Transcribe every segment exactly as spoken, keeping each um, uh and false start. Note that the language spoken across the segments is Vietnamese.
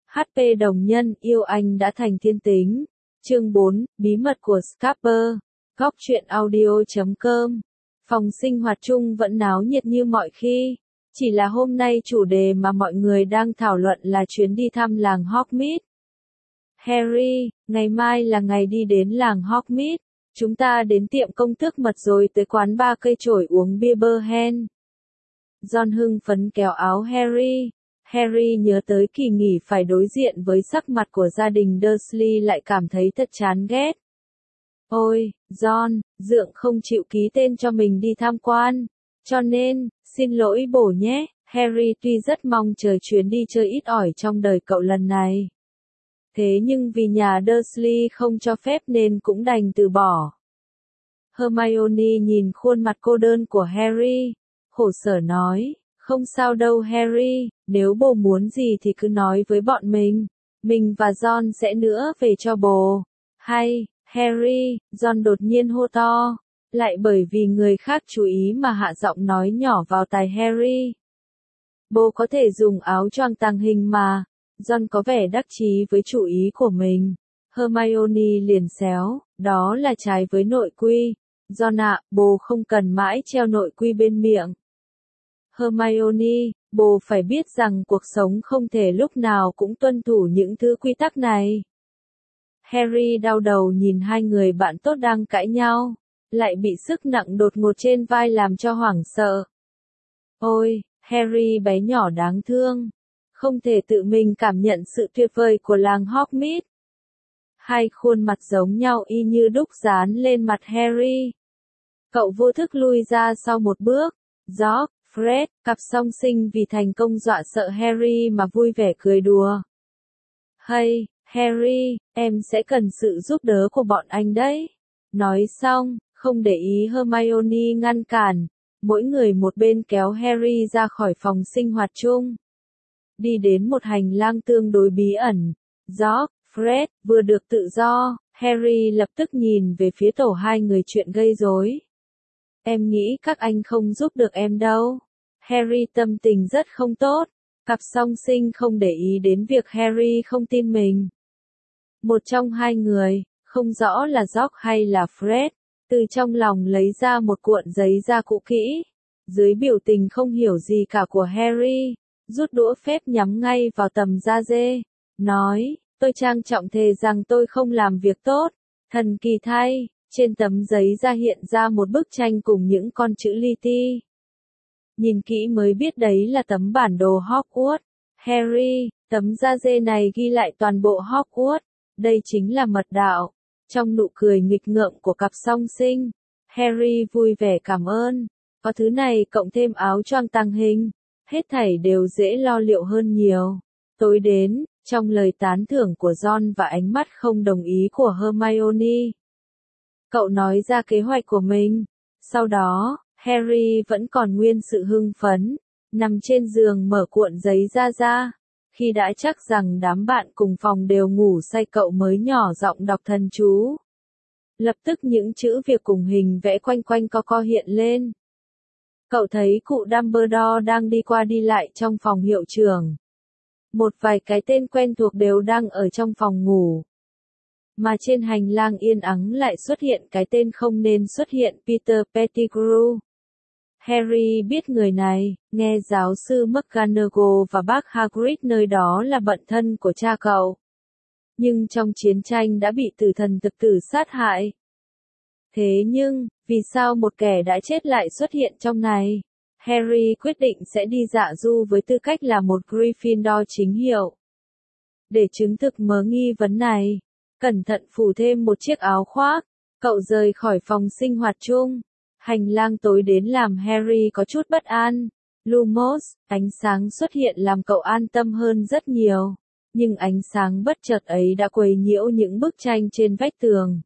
hát pê đồng nhân, yêu anh đã thành thiên tính. Chương bốn, bí mật của Scamper. Góc truyện audio chấm com. Phòng sinh hoạt chung vẫn náo nhiệt như mọi khi. Chỉ là hôm nay chủ đề mà mọi người đang thảo luận là chuyến đi thăm làng Hogsmeade. Harry, ngày mai là ngày đi đến làng Hogsmeade. Chúng ta đến tiệm công thức mật rồi tới quán ba cây chổi uống bia Burhen. Ron hưng phấn kéo áo Harry. Harry nhớ tới kỳ nghỉ phải đối diện với sắc mặt của gia đình Dursley lại cảm thấy thật chán ghét. Ôi, Ron, Dượng không chịu ký tên cho mình đi tham quan. Cho nên, xin lỗi bổ nhé, Harry tuy rất mong chờ chuyến đi chơi ít ỏi trong đời cậu lần này. Thế nhưng vì nhà Dursley không cho phép nên cũng đành từ bỏ. Hermione nhìn khuôn mặt cô đơn của Harry, khổ sở nói, không sao đâu Harry, nếu bố muốn gì thì cứ nói với bọn mình, mình và Ron sẽ nữa về cho bố. Hay, Harry, Ron đột nhiên hô to, lại bởi vì người khác chú ý mà hạ giọng nói nhỏ vào tai Harry. Bố có thể dùng áo choàng tàng hình mà. Ron có vẻ đắc chí với chủ ý của mình. Hermione liền xéo, đó là trái với nội quy. Ron ạ, bố không cần mãi treo nội quy bên miệng. Hermione, bố phải biết rằng cuộc sống không thể lúc nào cũng tuân thủ những thứ quy tắc này. Harry đau đầu nhìn hai người bạn tốt đang cãi nhau, lại bị sức nặng đột ngột trên vai làm cho hoảng sợ. Ôi, Harry bé nhỏ đáng thương. Không thể tự mình cảm nhận sự tuyệt vời của làng Hogsmeade. Hai khuôn mặt giống nhau y như đúc dán lên mặt Harry. Cậu vô thức lui ra sau một bước. George, Fred, cặp song sinh vì thành công dọa sợ Harry mà vui vẻ cười đùa. Hay, Harry, em sẽ cần sự giúp đỡ của bọn anh đấy. Nói xong, không để ý Hermione ngăn cản. Mỗi người một bên kéo Harry ra khỏi phòng sinh hoạt chung. Đi đến một hành lang tương đối bí ẩn. George, Fred, vừa được tự do, Harry lập tức nhìn về phía tổ hai người chuyện gây rối. Em nghĩ các anh không giúp được em đâu. Harry tâm tình rất không tốt. Cặp song sinh không để ý đến việc Harry không tin mình. Một trong hai người, không rõ là George hay là Fred, từ trong lòng lấy ra một cuộn giấy da cũ kỹ. Dưới biểu tình không hiểu gì cả của Harry, rút đũa phép nhắm ngay vào tầm da dê, nói, tôi trang trọng thề rằng tôi không làm việc tốt. Thần kỳ thay, trên tấm giấy da hiện ra một bức tranh cùng những con chữ li ti. Nhìn kỹ mới biết đấy là tấm bản đồ Hogwarts. Harry, tấm da dê này ghi lại toàn bộ Hogwarts, đây chính là mật đạo. Trong nụ cười nghịch ngợm của cặp song sinh, Harry vui vẻ cảm ơn. Có thứ này cộng thêm áo choàng tàng hình, hết thảy đều dễ lo liệu hơn nhiều. Tối đến, trong lời tán thưởng của Ron và ánh mắt không đồng ý của Hermione, cậu nói ra kế hoạch của mình. Sau đó, Harry vẫn còn nguyên sự hưng phấn, nằm trên giường mở cuộn giấy ra ra. Khi đã chắc rằng đám bạn cùng phòng đều ngủ say cậu mới nhỏ giọng đọc thần chú. Lập tức những chữ việc cùng hình vẽ quanh quanh co co hiện lên. Cậu thấy cụ Dumbledore đang đi qua đi lại trong phòng hiệu trưởng. Một vài cái tên quen thuộc đều đang ở trong phòng ngủ. Mà trên hành lang yên ắng lại xuất hiện cái tên không nên xuất hiện, Peter Pettigrew. Harry biết người này, nghe giáo sư McGonagall và bác Hagrid nơi đó là bận thân của cha cậu. Nhưng trong chiến tranh đã bị tử thần thực tử sát hại. Thế nhưng, vì sao một kẻ đã chết lại xuất hiện trong này? Harry quyết định sẽ đi dạ du với tư cách là một Gryffindor chính hiệu. Để chứng thực mớ nghi vấn này, cẩn thận phủ thêm một chiếc áo khoác, cậu rời khỏi phòng sinh hoạt chung. Hành lang tối đến làm Harry có chút bất an. Lumos, ánh sáng xuất hiện làm cậu an tâm hơn rất nhiều. Nhưng ánh sáng bất chợt ấy đã quấy nhiễu những bức tranh trên vách tường.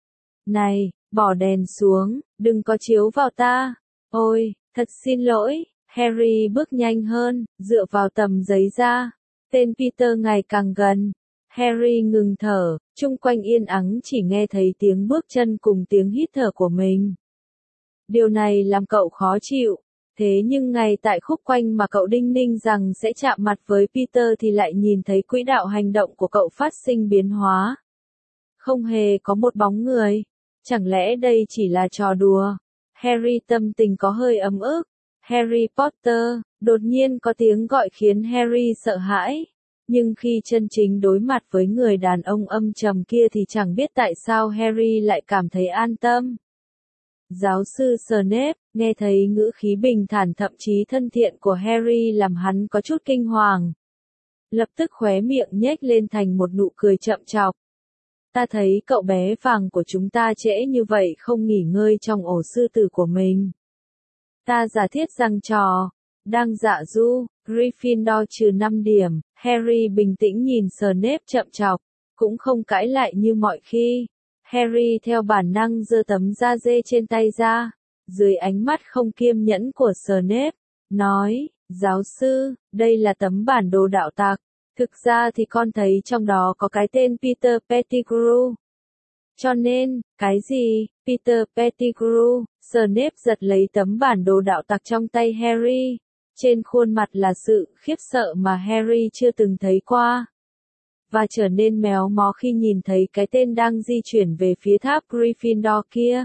Này, bỏ đèn xuống, đừng có chiếu vào ta. Ôi, thật xin lỗi. Harry bước nhanh hơn, dựa vào tầm giấy da. Tên Peter ngày càng gần. Harry ngừng thở, chung quanh yên ắng chỉ nghe thấy tiếng bước chân cùng tiếng hít thở của mình. Điều này làm cậu khó chịu. Thế nhưng ngay tại khúc quanh mà cậu đinh ninh rằng sẽ chạm mặt với Peter thì lại nhìn thấy quỹ đạo hành động của cậu phát sinh biến hóa. Không hề có một bóng người. Chẳng lẽ đây chỉ là trò đùa? Harry tâm tình có hơi ấm ức. Harry Potter, đột nhiên có tiếng gọi khiến Harry sợ hãi. Nhưng khi chân chính đối mặt với người đàn ông âm trầm kia thì chẳng biết tại sao Harry lại cảm thấy an tâm. Giáo sư Snape, nghe thấy ngữ khí bình thản thậm chí thân thiện của Harry làm hắn có chút kinh hoàng. Lập tức khóe miệng nhếch lên thành một nụ cười chậm chọc. Ta thấy cậu bé vàng của chúng ta trễ như vậy không nghỉ ngơi trong ổ sư tử của mình. Ta giả thiết rằng trò đang dạ du, Gryffindor trừ năm điểm. Harry bình tĩnh nhìn Snape chậm chọc, cũng không cãi lại như mọi khi. Harry theo bản năng giơ tấm da dê trên tay ra, dưới ánh mắt không kiên nhẫn của Snape, nói, giáo sư, đây là tấm bản đồ đạo tặc. Thực ra thì con thấy trong đó có cái tên Peter Pettigrew. Cho nên, cái gì, Peter Pettigrew? Snape giật lấy tấm bản đồ đạo tặc trong tay Harry. Trên khuôn mặt là sự khiếp sợ mà Harry chưa từng thấy qua. Và trở nên méo mó khi nhìn thấy cái tên đang di chuyển về phía tháp Gryffindor kia.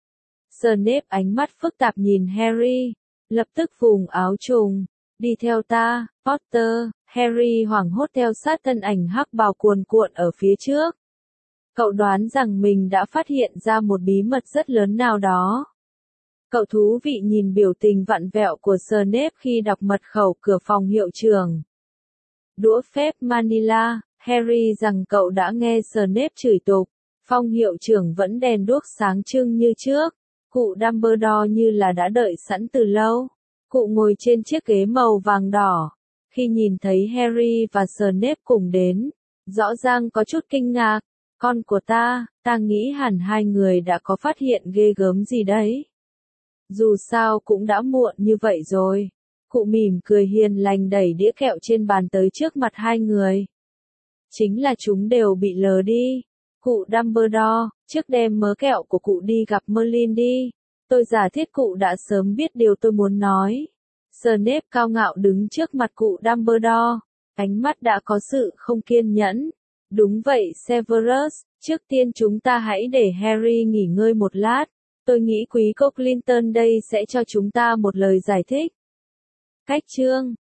Snape ánh mắt phức tạp nhìn Harry, lập tức vùng áo trùng, đi theo ta, Potter. Harry hoảng hốt theo sát thân ảnh hắc bào cuồn cuộn ở phía trước. Cậu đoán rằng mình đã phát hiện ra một bí mật rất lớn nào đó. Cậu thú vị nhìn biểu tình vặn vẹo của Snape khi đọc mật khẩu cửa phòng hiệu trưởng. Đũa phép Manila, Harry rằng cậu đã nghe Snape chửi tục. Phòng hiệu trưởng vẫn đèn đuốc sáng trưng như trước. Cụ Dumbledore như là đã đợi sẵn từ lâu. Cụ ngồi trên chiếc ghế màu vàng đỏ. Khi nhìn thấy Harry và Snape cùng đến, rõ ràng có chút kinh ngạc. Con của ta, ta nghĩ hẳn hai người đã có phát hiện ghê gớm gì đấy. Dù sao cũng đã muộn như vậy rồi. Cụ mỉm cười hiền lành đẩy đĩa kẹo trên bàn tới trước mặt hai người. Chính là chúng đều bị lờ đi. Cụ Dumbledore, trước đem mớ kẹo của cụ đi gặp Merlin đi. Tôi giả thiết cụ đã sớm biết điều tôi muốn nói. Snape cao ngạo đứng trước mặt cụ Dumbledore, ánh mắt đã có sự không kiên nhẫn. Đúng vậy Severus, trước tiên chúng ta hãy để Harry nghỉ ngơi một lát. Tôi nghĩ quý cô Clinton đây sẽ cho chúng ta một lời giải thích. Cách chương